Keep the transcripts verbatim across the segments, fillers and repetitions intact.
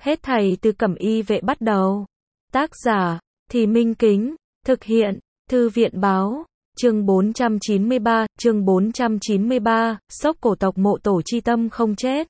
Hết thảy từ Cẩm Y Vệ bắt đầu. Tác giả, Thì Minh Kính, thực hiện, Thư viện Báo, chương bốn trăm chín mươi ba, chương bốn trăm chín mươi ba, sốc cổ tộc mộ tổ chi tâm không chết.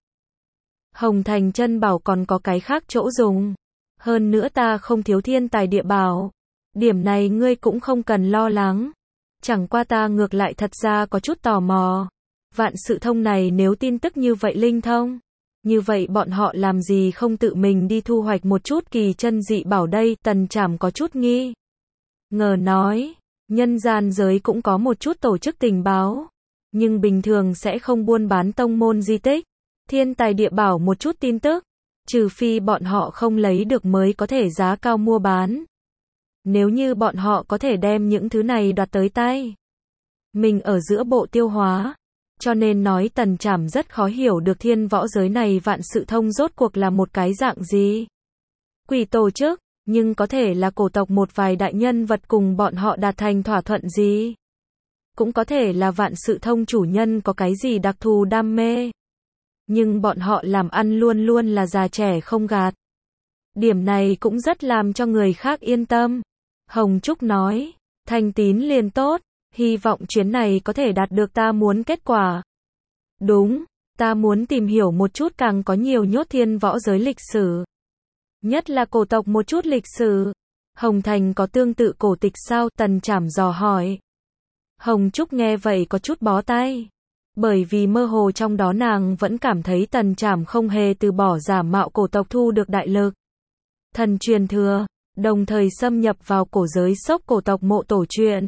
Hồng Thành Chân bảo còn có cái khác chỗ dùng. Hơn nữa ta không thiếu thiên tài địa bảo. Điểm này ngươi cũng không cần lo lắng. Chẳng qua ta ngược lại thật ra có chút tò mò. Vạn Sự Thông này nếu tin tức như vậy linh thông, như vậy bọn họ làm gì không tự mình đi thu hoạch một chút kỳ chân dị bảo đây? Tần Trảm có chút nghi ngờ nói, nhân gian giới cũng có một chút tổ chức tình báo, nhưng bình thường sẽ không buôn bán tông môn di tích, thiên tài địa bảo một chút tin tức, trừ phi bọn họ không lấy được mới có thể giá cao mua bán. Nếu như bọn họ có thể đem những thứ này đoạt tới tay, mình ở giữa bộ tiêu hóa. Cho nên nói Tần Trảm rất khó hiểu được thiên võ giới này Vạn Sự Thông rốt cuộc là một cái dạng gì. Quỷ tổ chức, nhưng có thể là cổ tộc một vài đại nhân vật cùng bọn họ đạt thành thỏa thuận gì. Cũng có thể là Vạn Sự Thông chủ nhân có cái gì đặc thù đam mê. Nhưng bọn họ làm ăn luôn luôn là già trẻ không gạt. Điểm này cũng rất làm cho người khác yên tâm. Hồng Trúc nói, thành tín liền tốt. Hy vọng chuyến này có thể đạt được ta muốn kết quả. Đúng, ta muốn tìm hiểu một chút càng có nhiều nhốt thiên võ giới lịch sử. Nhất là cổ tộc một chút lịch sử. Hồng Thành có tương tự cổ tịch sao? Tần Trảm dò hỏi. Hồng Trúc nghe vậy có chút bó tay. Bởi vì mơ hồ trong đó nàng vẫn cảm thấy Tần Trảm không hề từ bỏ giả mạo cổ tộc thu được đại lực thần truyền thừa, đồng thời xâm nhập vào cổ giới sốc cổ tộc mộ tổ chuyện.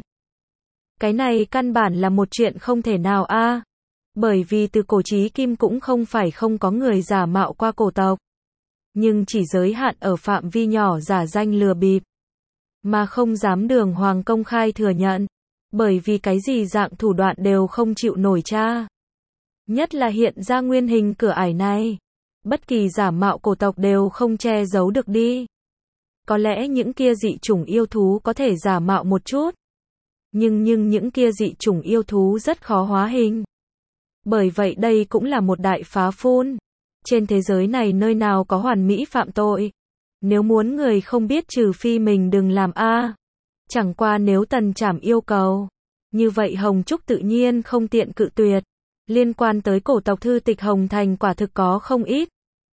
Cái này căn bản là một chuyện không thể nào a. À. Bởi vì từ cổ chí kim cũng không phải không có người giả mạo qua cổ tộc. Nhưng chỉ giới hạn ở phạm vi nhỏ giả danh lừa bịp. Mà không dám đường hoàng công khai thừa nhận. Bởi vì cái gì dạng thủ đoạn đều không chịu nổi tra. Nhất là hiện ra nguyên hình cửa ải này. Bất kỳ giả mạo cổ tộc đều không che giấu được đi. Có lẽ những kia dị chủng yêu thú có thể giả mạo một chút. Nhưng nhưng những kia dị chủng yêu thú rất khó hóa hình. Bởi vậy đây cũng là một đại phá phun. Trên thế giới này nơi nào có hoàn mỹ phạm tội. Nếu muốn người không biết trừ phi mình đừng làm a. À. Chẳng qua nếu Tần Trảm yêu cầu. Như vậy Hồng Trúc tự nhiên không tiện cự tuyệt. Liên quan tới cổ tộc thư tịch Hồng Thành quả thực có không ít.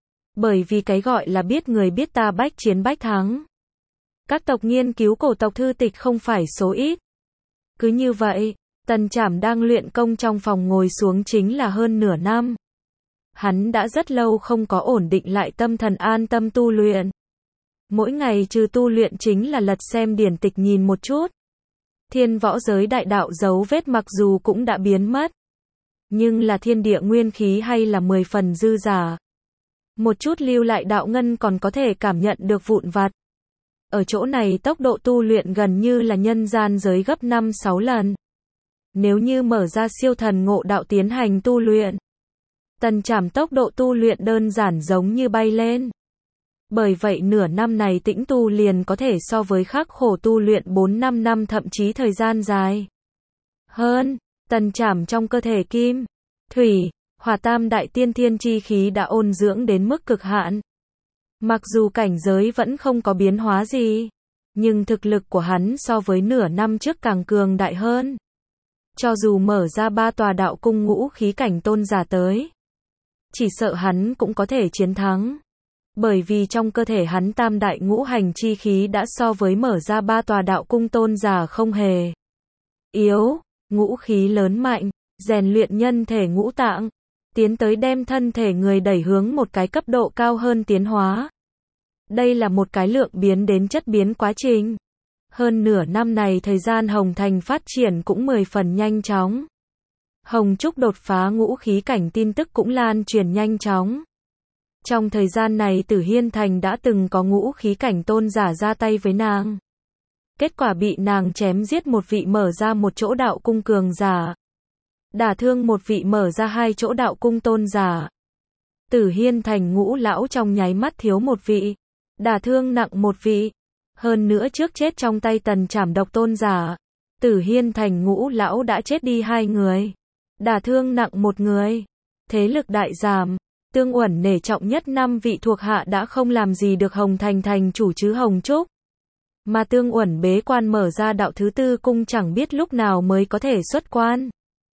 Bởi vì cái gọi là biết người biết ta bách chiến bách thắng. Các tộc nghiên cứu cổ tộc thư tịch không phải số ít. Cứ như vậy, Tần Trảm đang luyện công trong phòng ngồi xuống chính là hơn nửa năm. Hắn đã rất lâu không có ổn định lại tâm thần an tâm tu luyện. Mỗi ngày trừ tu luyện chính là lật xem điển tịch nhìn một chút. Thiên võ giới đại đạo dấu vết mặc dù cũng đã biến mất. Nhưng là thiên địa nguyên khí hay là mười phần dư giả. Một chút lưu lại đạo ngân còn có thể cảm nhận được vụn vặt. Ở chỗ này tốc độ tu luyện gần như là nhân gian giới gấp năm sáu lần. Nếu như mở ra siêu thần ngộ đạo tiến hành tu luyện, Tần Trảm tốc độ tu luyện đơn giản giống như bay lên. Bởi vậy nửa năm này tĩnh tu liền có thể so với khắc khổ tu luyện bốn năm năm thậm chí thời gian dài hơn. Tần Trảm trong cơ thể kim, thủy, hỏa tam đại tiên thiên chi khí đã ôn dưỡng đến mức cực hạn. Mặc dù cảnh giới vẫn không có biến hóa gì, nhưng thực lực của hắn so với nửa năm trước càng cường đại hơn. Cho dù mở ra ba tòa đạo cung ngũ khí cảnh tôn giả tới, chỉ sợ hắn cũng có thể chiến thắng. Bởi vì trong cơ thể hắn tam đại ngũ hành chi khí đã so với mở ra ba tòa đạo cung tôn giả không hề yếu, ngũ khí lớn mạnh, rèn luyện nhân thể ngũ tạng, tiến tới đem thân thể người đẩy hướng một cái cấp độ cao hơn tiến hóa. Đây là một cái lượng biến đến chất biến quá trình. Hơn nửa năm này thời gian Hồng Thành phát triển cũng mười phần nhanh chóng. Hồng Trúc đột phá ngũ khí cảnh tin tức cũng lan truyền nhanh chóng. Trong thời gian này Tử Hiên Thành đã từng có ngũ khí cảnh tôn giả ra tay với nàng. Kết quả bị nàng chém giết một vị mở ra một chỗ đạo cung cường giả. Đả thương một vị mở ra hai chỗ đạo cung tôn giả. Tử Hiên Thành ngũ lão trong nháy mắt thiếu một vị. Đả thương nặng một vị. Hơn nữa trước chết trong tay Tần Trảm độc tôn giả. Tử Hiên Thành ngũ lão đã chết đi hai người. Đả thương nặng một người. Thế lực đại giảm. Tương Uẩn nể trọng nhất năm vị thuộc hạ đã không làm gì được Hồng Thành thành chủ chứ Hồng Trúc. Mà Tương Uẩn bế quan mở ra đạo thứ tư cung chẳng biết lúc nào mới có thể xuất quan.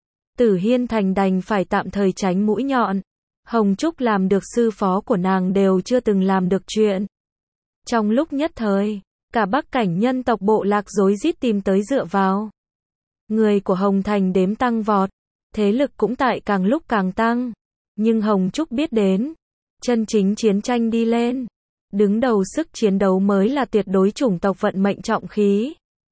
Tử Hiên Thành đành phải tạm thời tránh mũi nhọn. Hồng Trúc làm được sư phó của nàng đều chưa từng làm được chuyện. Trong lúc nhất thời, cả Bắc Cảnh nhân tộc bộ lạc rối rít tìm tới dựa vào. Người của Hồng Thành đếm tăng vọt, thế lực cũng tại càng lúc càng tăng. Nhưng Hồng Trúc biết đến, chân chính chiến tranh đi lên. Đứng đầu sức chiến đấu mới là tuyệt đối chủng tộc vận mệnh trọng khí.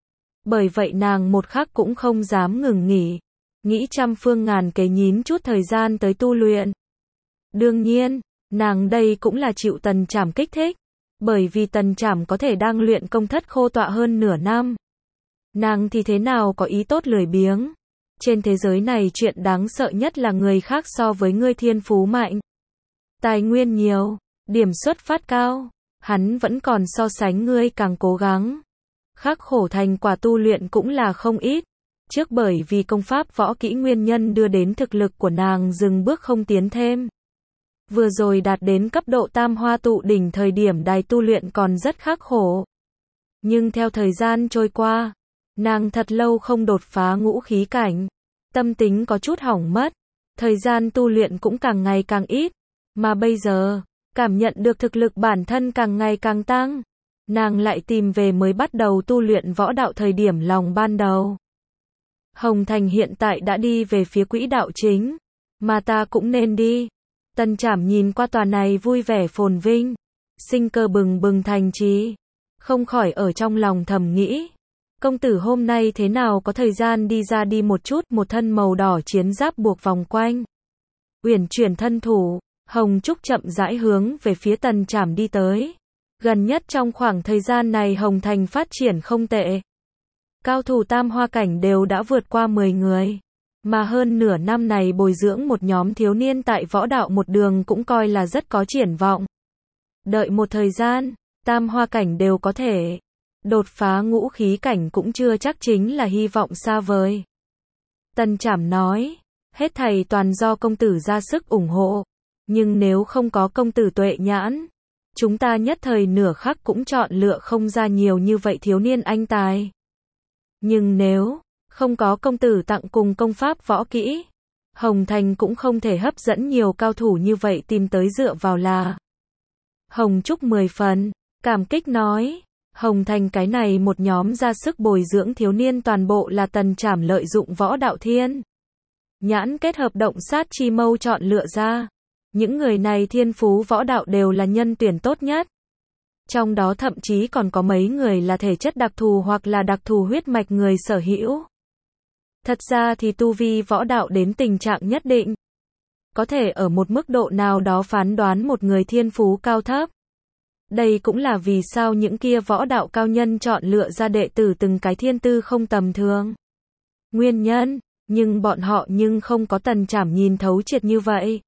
Bởi vậy nàng một khắc cũng không dám ngừng nghỉ. Nghĩ trăm phương ngàn kế nhín chút thời gian tới tu luyện. Đương nhiên, nàng đây cũng là chịu Tần Trảm kích thích. Bởi vì Tần Trảm có thể đang luyện công thất khô tọa hơn nửa năm. Nàng thì thế nào có ý tốt lười biếng. Trên thế giới này chuyện đáng sợ nhất là người khác so với ngươi thiên phú mạnh. Tài nguyên nhiều, điểm xuất phát cao. Hắn vẫn còn so sánh ngươi càng cố gắng. Khắc khổ thành quả tu luyện cũng là không ít. Trước bởi vì công pháp võ kỹ nguyên nhân đưa đến thực lực của nàng dừng bước không tiến thêm. Vừa rồi đạt đến cấp độ tam hoa tụ đỉnh thời điểm đài tu luyện còn rất khắc khổ. Nhưng theo thời gian trôi qua, nàng thật lâu không đột phá ngũ khí cảnh. Tâm tính có chút hỏng mất. Thời gian tu luyện cũng càng ngày càng ít. Mà bây giờ, cảm nhận được thực lực bản thân càng ngày càng tăng. Nàng lại tìm về mới bắt đầu tu luyện võ đạo thời điểm lòng ban đầu. Hồng Thành hiện tại đã đi về phía quỹ đạo chính. Mà ta cũng nên đi. Tần Trảm nhìn qua tòa này vui vẻ phồn vinh. Sinh cơ bừng bừng thành trì. Không khỏi ở trong lòng thầm nghĩ. Công tử hôm nay thế nào có thời gian đi ra đi một chút, một thân màu đỏ chiến giáp buộc vòng quanh. Uyển chuyển thân thủ, Hồng Trúc chậm rãi hướng về phía Tần Trảm đi tới. Gần nhất trong khoảng thời gian này Hồng Thành phát triển không tệ. Cao thủ tam hoa cảnh đều đã vượt qua mười người. Mà hơn nửa năm này bồi dưỡng một nhóm thiếu niên tại võ đạo một đường cũng coi là rất có triển vọng. Đợi một thời gian, tam hoa cảnh đều có thể. Đột phá ngũ khí cảnh cũng chưa chắc chính là hy vọng xa vời. Tần Trảm nói, hết thảy toàn do công tử ra sức ủng hộ. Nhưng nếu không có công tử tuệ nhãn, chúng ta nhất thời nửa khắc cũng chọn lựa không ra nhiều như vậy thiếu niên anh tài. Nhưng nếu không có công tử tặng cùng công pháp võ kỹ, Hồng Thành cũng không thể hấp dẫn nhiều cao thủ như vậy tìm tới dựa vào là. Hồng Trúc mười phần, cảm kích nói, Hồng Thành cái này một nhóm ra sức bồi dưỡng thiếu niên toàn bộ là Tần Trảm lợi dụng võ đạo thiên nhãn kết hợp động sát chi mâu chọn lựa ra. Những người này thiên phú võ đạo đều là nhân tuyển tốt nhất. Trong đó thậm chí còn có mấy người là thể chất đặc thù hoặc là đặc thù huyết mạch người sở hữu. Thật ra thì tu vi võ đạo đến tình trạng nhất định, có thể ở một mức độ nào đó phán đoán một người thiên phú cao thấp. Đây cũng là vì sao những kia võ đạo cao nhân chọn lựa ra đệ tử từng cái thiên tư không tầm thường. Nguyên nhân, nhưng bọn họ nhưng không có Tần Trảm nhìn thấu triệt như vậy.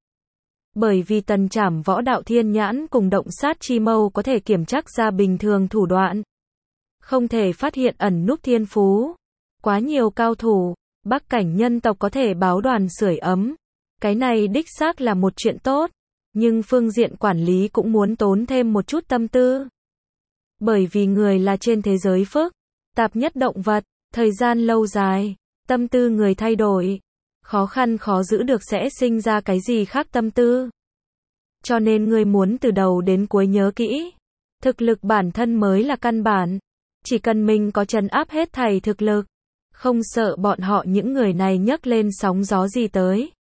Bởi vì Tần Trảm võ đạo thiên nhãn cùng động sát chi mâu có thể kiểm trắc ra bình thường thủ đoạn. Không thể phát hiện ẩn núp thiên phú. Quá nhiều cao thủ, Bắc Cảnh nhân tộc có thể báo đoàn sưởi ấm. Cái này đích xác là một chuyện tốt. Nhưng phương diện quản lý cũng muốn tốn thêm một chút tâm tư. Bởi vì người là trên thế giới phức tạp nhất động vật, thời gian lâu dài, tâm tư người thay đổi. Khó khăn khó giữ được sẽ sinh ra cái gì khác tâm tư. Cho nên người muốn từ đầu đến cuối nhớ kỹ. Thực lực bản thân mới là căn bản. Chỉ cần mình có trấn áp hết thảy thực lực. Không sợ bọn họ những người này nhấc lên sóng gió gì tới.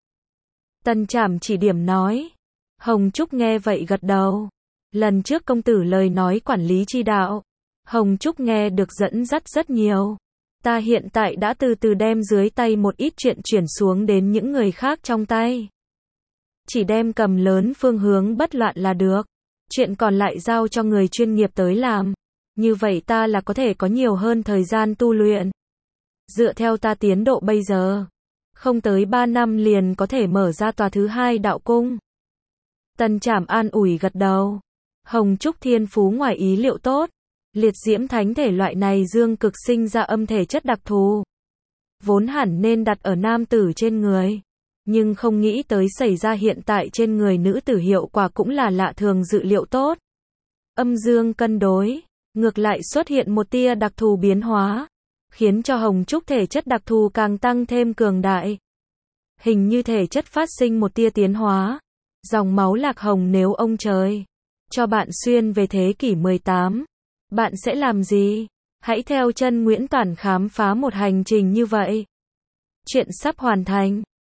Tần Trảm chỉ điểm nói. Hồng Trúc nghe vậy gật đầu. Lần trước công tử lời nói quản lý chi đạo. Hồng Trúc nghe được dẫn dắt rất nhiều. Ta hiện tại đã từ từ đem dưới tay một ít chuyện chuyển xuống đến những người khác trong tay. Chỉ đem cầm lớn phương hướng bất loạn là được. Chuyện còn lại giao cho người chuyên nghiệp tới làm. Như vậy ta là có thể có nhiều hơn thời gian tu luyện. Dựa theo ta tiến độ bây giờ, không tới ba năm liền có thể mở ra tòa thứ hai đạo cung. Tần Trảm an ủi gật đầu. Hồng Trúc thiên phú ngoài ý liệu tốt. Liệt diễm thánh thể loại này dương cực sinh ra âm thể chất đặc thù. Vốn hẳn nên đặt ở nam tử trên người. Nhưng không nghĩ tới xảy ra hiện tại trên người nữ tử hiệu quả cũng là lạ thường dự liệu tốt. Âm dương cân đối, ngược lại xuất hiện một tia đặc thù biến hóa, khiến cho hồng trúc thể chất đặc thù càng tăng thêm cường đại. Hình như thể chất phát sinh một tia tiến hóa. Dòng máu lạc hồng nếu ông trời cho bạn xuyên về thế kỷ mười tám, bạn sẽ làm gì? Hãy theo chân Nguyễn Toản khám phá một hành trình như vậy. Chuyện sắp hoàn thành.